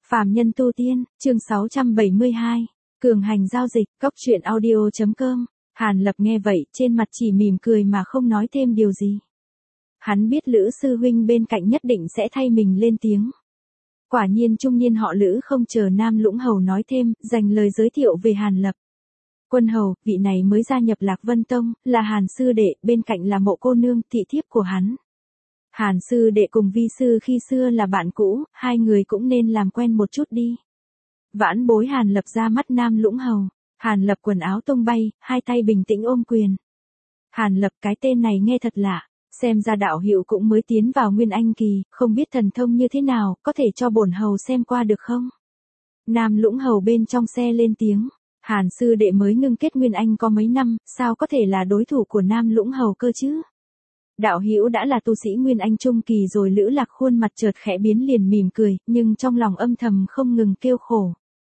Phàm nhân tu tiên, chương 672. Cường hành giao dịch, cóc truyện audio.com. Hàn Lập nghe vậy, trên mặt chỉ mỉm cười mà không nói thêm điều gì. Hắn biết Lữ sư huynh bên cạnh nhất định sẽ thay mình lên tiếng. Quả nhiên trung niên họ Lữ không chờ Nam Lũng Hầu nói thêm, dành lời giới thiệu về Hàn Lập. Quân hầu, vị này mới gia nhập Lạc Vân Tông, là Hàn sư đệ, bên cạnh là Mộ cô nương, thị thiếp của hắn. Hàn sư đệ cùng vi sư khi xưa là bạn cũ, hai người cũng nên làm quen một chút đi. Vãn bối Hàn Lập ra mắt Nam Lũng Hầu. Hàn Lập quần áo tung bay, hai tay bình tĩnh ôm quyền. Hàn Lập, cái tên này nghe thật lạ, xem ra đạo hữu cũng mới tiến vào Nguyên Anh kỳ, không biết thần thông như thế nào, có thể cho bổn hầu xem qua được không? Nam Lũng Hầu bên trong xe lên tiếng. Hàn sư đệ mới ngưng kết Nguyên Anh có mấy năm, sao có thể là đối thủ của Nam Lũng Hầu cơ chứ? Đạo hữu đã là tu sĩ Nguyên Anh trung kỳ rồi. Lữ Lạc khuôn mặt chợt khẽ biến liền mỉm cười, nhưng trong lòng âm thầm không ngừng kêu khổ.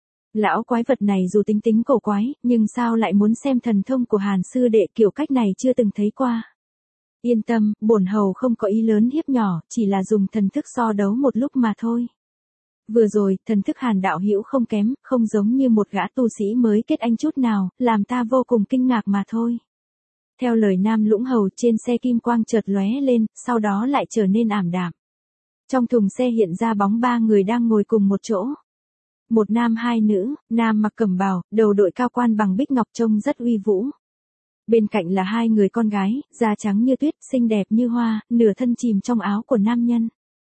Lão quái vật này dù tính tính cổ quái, nhưng sao lại muốn xem thần thông của Hàn sư đệ, kiểu cách này chưa từng thấy qua. Yên tâm, bổn hầu không có ý lớn hiếp nhỏ, chỉ là dùng thần thức so đấu một lúc mà thôi. Vừa rồi, thần thức Hàn đạo hữu không kém, không giống như một gã tu sĩ mới kết anh chút nào, làm ta vô cùng kinh ngạc mà thôi. Theo lời Nam Lũng Hầu, trên xe kim quang chợt lóe lên, sau đó lại trở nên ảm đạm. Trong thùng xe hiện ra bóng ba người đang ngồi cùng một chỗ. Một nam hai nữ, nam mặc cẩm bào, đầu đội cao quan bằng bích ngọc trông rất uy vũ. Bên cạnh là hai người con gái, da trắng như tuyết, xinh đẹp như hoa, nửa thân chìm trong áo của nam nhân.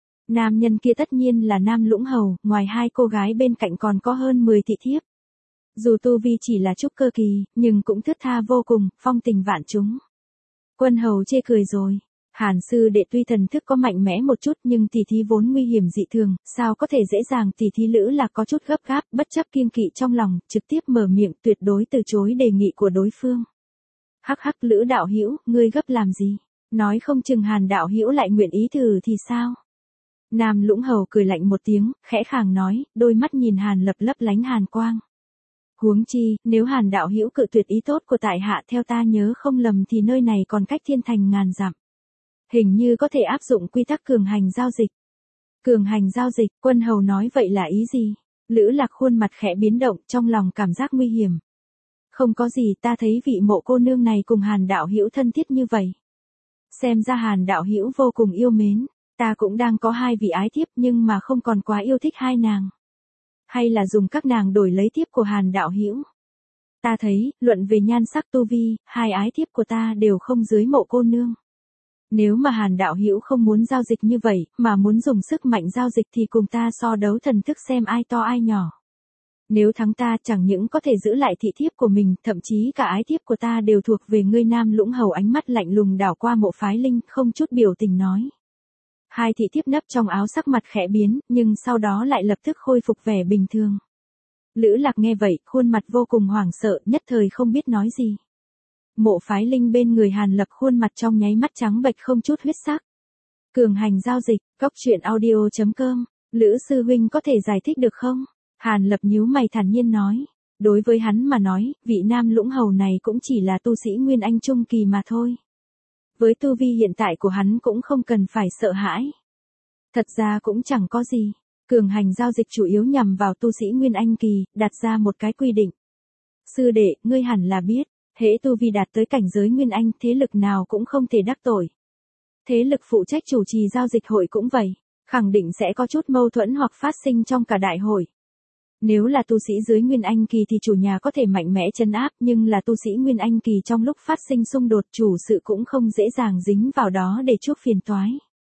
Nam nhân kia tất nhiên là Nam Lũng Hầu, ngoài hai cô gái bên cạnh còn có hơn 10 thị thiếp. Dù tu vi chỉ là trúc cơ kỳ, nhưng cũng thướt tha vô cùng, phong tình vạn chúng. Quân hầu chê cười rồi. Hàn sư đệ tuy thần thức có mạnh mẽ một chút nhưng tỷ thí vốn nguy hiểm dị thường, sao có thể dễ dàng. Tỷ thí Lữ Lạc có chút gấp gáp, bất chấp kiêng kỵ trong lòng, trực tiếp mở miệng tuyệt đối từ chối đề nghị của đối phương. Hắc hắc, Lữ đạo hữu, ngươi gấp làm gì? Nói không chừng Hàn đạo hữu lại nguyện ý thử thì sao? Nam Lũng Hầu cười lạnh một tiếng, khẽ khàng nói, đôi mắt nhìn Hàn Lập lấp lánh hàn quang. Huống chi, nếu Hàn đạo hữu cự tuyệt ý tốt của tại hạ, theo ta nhớ không lầm thì nơi này còn cách thiên thành ngàn dặm. Hình như có thể áp dụng quy tắc cường hành giao dịch. Cường hành giao dịch, quân hầu nói vậy là ý gì? Lữ Lạc khuôn mặt khẽ biến động, trong lòng cảm giác nguy hiểm. Không có gì, ta thấy vị Mộ cô nương này cùng Hàn đạo hữu thân thiết như vậy. Xem ra Hàn đạo hữu vô cùng yêu mến, ta cũng đang có hai vị ái thiếp nhưng mà không còn quá yêu thích hai nàng. Hay là dùng các nàng đổi lấy thiếp của Hàn đạo hữu? Ta thấy, luận về nhan sắc tu vi, hai ái thiếp của ta đều không dưới Mộ cô nương. Nếu mà Hàn đạo hữu không muốn giao dịch như vậy, mà muốn dùng sức mạnh giao dịch thì cùng ta so đấu thần thức xem ai to ai nhỏ. Nếu thắng ta chẳng những có thể giữ lại thị thiếp của mình, thậm chí cả ái thiếp của ta đều thuộc về ngươi. Nam Lũng Hầu ánh mắt lạnh lùng đảo qua Mộ Phái Linh, không chút biểu tình nói. Hai thị thiếp nấp trong áo sắc mặt khẽ biến, nhưng sau đó lại lập tức khôi phục vẻ bình thường. Lữ Lạc nghe vậy, khuôn mặt vô cùng hoảng sợ, nhất thời không biết nói gì. Mộ Phái Linh bên người Hàn Lập khuôn mặt trong nháy mắt trắng bệch không chút huyết sắc. Cường hành giao dịch, cóc truyện audio.com. Lữ sư huynh có thể giải thích được không? Hàn Lập nhíu mày thản nhiên nói. Đối với hắn mà nói, vị Nam Lũng Hầu này cũng chỉ là tu sĩ Nguyên Anh trung kỳ mà thôi. Với tu vi hiện tại của hắn cũng không cần phải sợ hãi. Thật ra cũng chẳng có gì. Cường hành giao dịch chủ yếu nhằm vào tu sĩ Nguyên Anh kỳ, đặt ra một cái quy định. Sư đệ, ngươi hẳn là biết. Hễ tu vi đạt tới cảnh giới Nguyên Anh, thế lực nào cũng không thể đắc tội. Thế lực phụ trách chủ trì giao dịch hội cũng vậy, khẳng định sẽ có chút mâu thuẫn hoặc phát sinh trong cả đại hội. Nếu là tu sĩ dưới Nguyên Anh kỳ thì chủ nhà có thể mạnh mẽ trấn áp, nhưng là tu sĩ Nguyên Anh kỳ trong lúc phát sinh xung đột, chủ sự cũng không dễ dàng dính vào đó để chuốc phiền toái.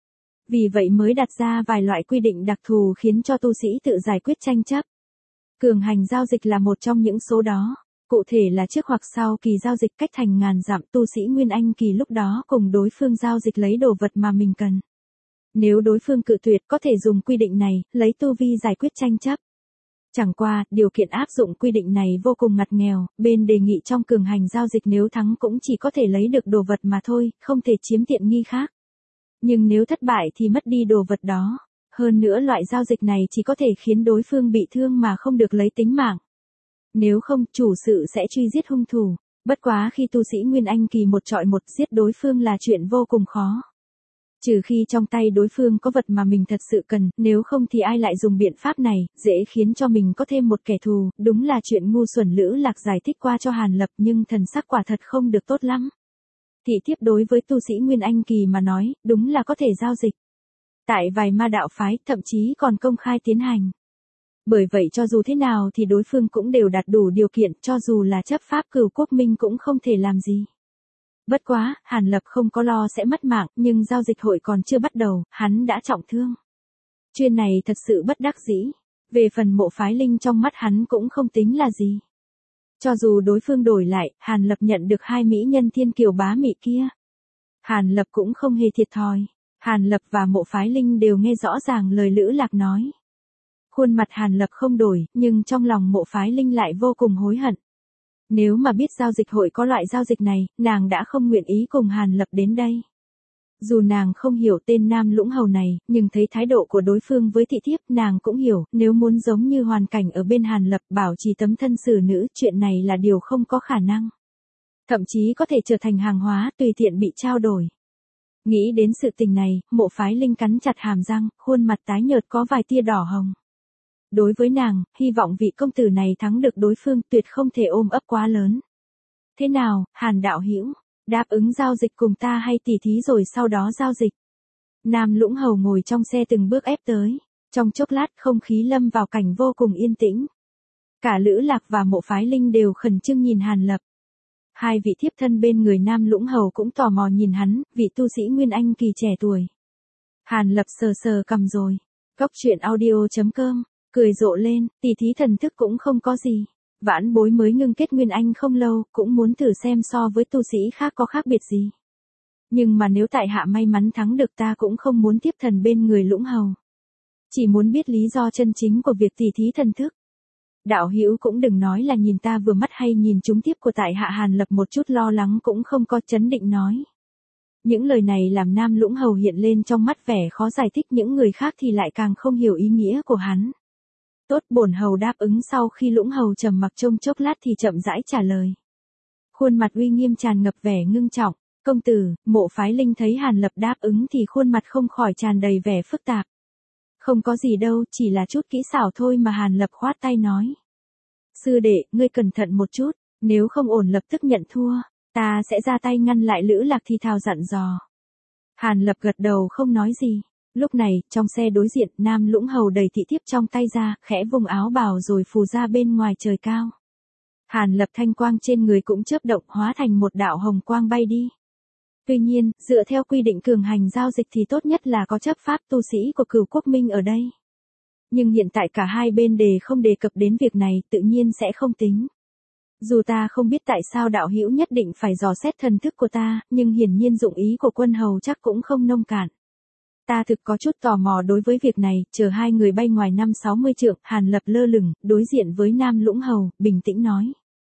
Vì vậy mới đặt ra vài loại quy định đặc thù khiến cho tu sĩ tự giải quyết tranh chấp. Cường hành giao dịch là một trong những số đó. Cụ thể là trước hoặc sau kỳ giao dịch cách thành ngàn dặm, tu sĩ Nguyên Anh kỳ lúc đó cùng đối phương giao dịch lấy đồ vật mà mình cần. Nếu đối phương cự tuyệt có thể dùng quy định này, lấy tu vi giải quyết tranh chấp. Chẳng qua, điều kiện áp dụng quy định này vô cùng ngặt nghèo, bên đề nghị trong cường hành giao dịch nếu thắng cũng chỉ có thể lấy được đồ vật mà thôi, không thể chiếm tiện nghi khác. Nhưng nếu thất bại thì mất đi đồ vật đó. Hơn nữa loại giao dịch này chỉ có thể khiến đối phương bị thương mà không được lấy tính mạng. Nếu không, chủ sự sẽ truy giết hung thủ. Bất quá khi tu sĩ Nguyên Anh kỳ một chọi một, giết đối phương là chuyện vô cùng khó. Trừ khi trong tay đối phương có vật mà mình thật sự cần, nếu không thì ai lại dùng biện pháp này, dễ khiến cho mình có thêm một kẻ thù, đúng là chuyện ngu xuẩn. Lữ Lạc giải thích qua cho Hàn Lập nhưng thần sắc quả thật không được tốt lắm. Thị thiếp đối với tu sĩ Nguyên Anh Kỳ mà nói, đúng là có thể giao dịch. Tại vài ma đạo phái, thậm chí còn công khai tiến hành. Bởi vậy cho dù thế nào thì đối phương cũng đều đạt đủ điều kiện, cho dù là chấp pháp Cửu Quốc Minh cũng không thể làm gì. Bất quá, Hàn Lập không có lo sẽ mất mạng, nhưng giao dịch hội còn chưa bắt đầu, hắn đã trọng thương. Chuyện này thật sự bất đắc dĩ. Về phần Mộ Phái Linh trong mắt hắn cũng không tính là gì. Cho dù đối phương đổi lại, Hàn Lập nhận được 2 mỹ nhân thiên kiều bá mị kia. Hàn Lập cũng không hề thiệt thòi. Hàn Lập và Mộ Phái Linh đều nghe rõ ràng lời Lữ Lạc nói. Khuôn mặt Hàn Lập không đổi, nhưng trong lòng Mộ Phái Linh lại vô cùng hối hận. Nếu mà biết giao dịch hội có loại giao dịch này, nàng đã không nguyện ý cùng Hàn Lập đến đây. Dù nàng không hiểu tên Nam Lũng Hầu này, nhưng thấy thái độ của đối phương với thị thiếp, nàng cũng hiểu, nếu muốn giống như hoàn cảnh ở bên Hàn Lập bảo trì tấm thân xử nữ, chuyện này là điều không có khả năng. Thậm chí có thể trở thành hàng hóa, tùy tiện bị trao đổi. Nghĩ đến sự tình này, Mộ Phái Linh cắn chặt hàm răng, khuôn mặt tái nhợt có vài tia đỏ hồng. Đối với nàng, hy vọng vị công tử này thắng được đối phương, tuyệt không thể ôm ấp quá lớn. Thế nào, Hàn đạo hữu, đáp ứng giao dịch cùng ta hay tỉ thí rồi sau đó giao dịch? Nam Lũng Hầu ngồi trong xe từng bước ép tới. Trong chốc lát không khí lâm vào cảnh vô cùng yên tĩnh. Cả Lữ Lạc và Mộ Phái Linh đều khẩn trương nhìn Hàn Lập. 2 vị thiếp thân bên người Nam Lũng Hầu cũng tò mò nhìn hắn, vị tu sĩ Nguyên Anh Kỳ trẻ tuổi. Hàn Lập sờ sờ cằm rồi. Cóc truyện audio.com, cười rộ lên, tỉ thí thần thức cũng không có gì. Vãn bối mới ngưng kết Nguyên Anh không lâu, cũng muốn thử xem so với tu sĩ khác có khác biệt gì. Nhưng mà nếu tại hạ may mắn thắng được ta cũng không muốn tiếp thần bên người Lũng Hầu. Chỉ muốn biết lý do chân chính của việc tỉ thí thần thức. Đạo hữu cũng đừng nói là nhìn ta vừa mắt hay nhìn trúng tiếp của tại hạ. Hàn Lập một chút lo lắng cũng không có, chấn định nói. Những lời này làm Nam Lũng Hầu hiện lên trong mắt vẻ khó giải thích, những người khác thì lại càng không hiểu ý nghĩa của hắn. Tốt, bổn hầu đáp ứng. Sau khi Lũng Hầu trầm mặc trông chốc lát thì chậm rãi trả lời. Khuôn mặt uy nghiêm tràn ngập vẻ ngưng trọng. Công tử, Mộ Phái Linh thấy Hàn Lập đáp ứng thì khuôn mặt không khỏi tràn đầy vẻ phức tạp. Không có gì đâu, chỉ là chút kỹ xảo thôi mà. Hàn Lập khoát tay nói. Sư đệ, ngươi cẩn thận một chút, nếu không ổn lập tức nhận thua, ta sẽ ra tay ngăn lại. Lữ Lạc thì thào dặn dò. Hàn Lập gật đầu không nói gì. Lúc này, trong xe đối diện, Nam Lũng Hầu đẩy thị thiếp trong tay ra, khẽ vùng áo bào rồi phù ra bên ngoài trời cao. Hàn Lập thanh quang trên người cũng chớp động, hóa thành một đạo hồng quang bay đi. Tuy nhiên, dựa theo quy định cường hành giao dịch thì tốt nhất là có chấp pháp tu sĩ của Cửu Quốc Minh ở đây. Nhưng hiện tại cả hai bên không đề cập đến việc này, tự nhiên sẽ không tính. Dù ta không biết tại sao đạo hữu nhất định phải dò xét thần thức của ta, nhưng hiển nhiên dụng ý của quân hầu chắc cũng không nông cạn. Ta thực có chút tò mò đối với việc này. Chờ 2 người bay ngoài 50-60 trượng, Hàn Lập lơ lửng, đối diện với Nam Lũng Hầu, bình tĩnh nói.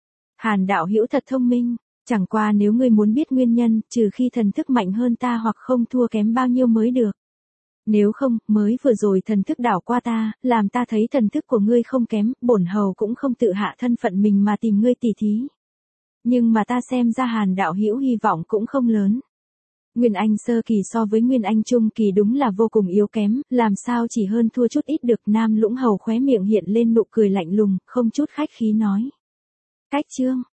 Hàn đạo hữu thật thông minh, chẳng qua nếu ngươi muốn biết nguyên nhân, trừ khi thần thức mạnh hơn ta hoặc không thua kém bao nhiêu mới được. Nếu không, mới vừa rồi thần thức đảo qua ta, làm ta thấy thần thức của ngươi không kém, bổn hầu cũng không tự hạ thân phận mình mà tìm ngươi tỉ thí. Nhưng mà ta xem ra Hàn đạo hữu hy vọng cũng không lớn. Nguyên Anh sơ kỳ so với Nguyên Anh trung kỳ đúng là vô cùng yếu kém, làm sao chỉ hơn thua chút ít được. Nam Lũng Hầu khóe miệng hiện lên nụ cười lạnh lùng, không chút khách khí nói. Cách chương